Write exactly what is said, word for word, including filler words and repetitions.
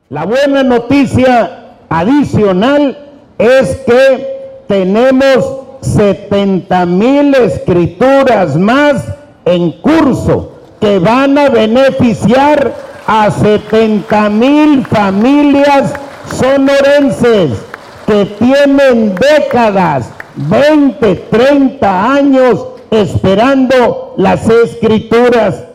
La buena noticia adicional es que tenemos setenta mil escrituras más en curso que van a beneficiar a setenta mil familias sonorenses que tienen décadas, veinte, treinta años esperando las escrituras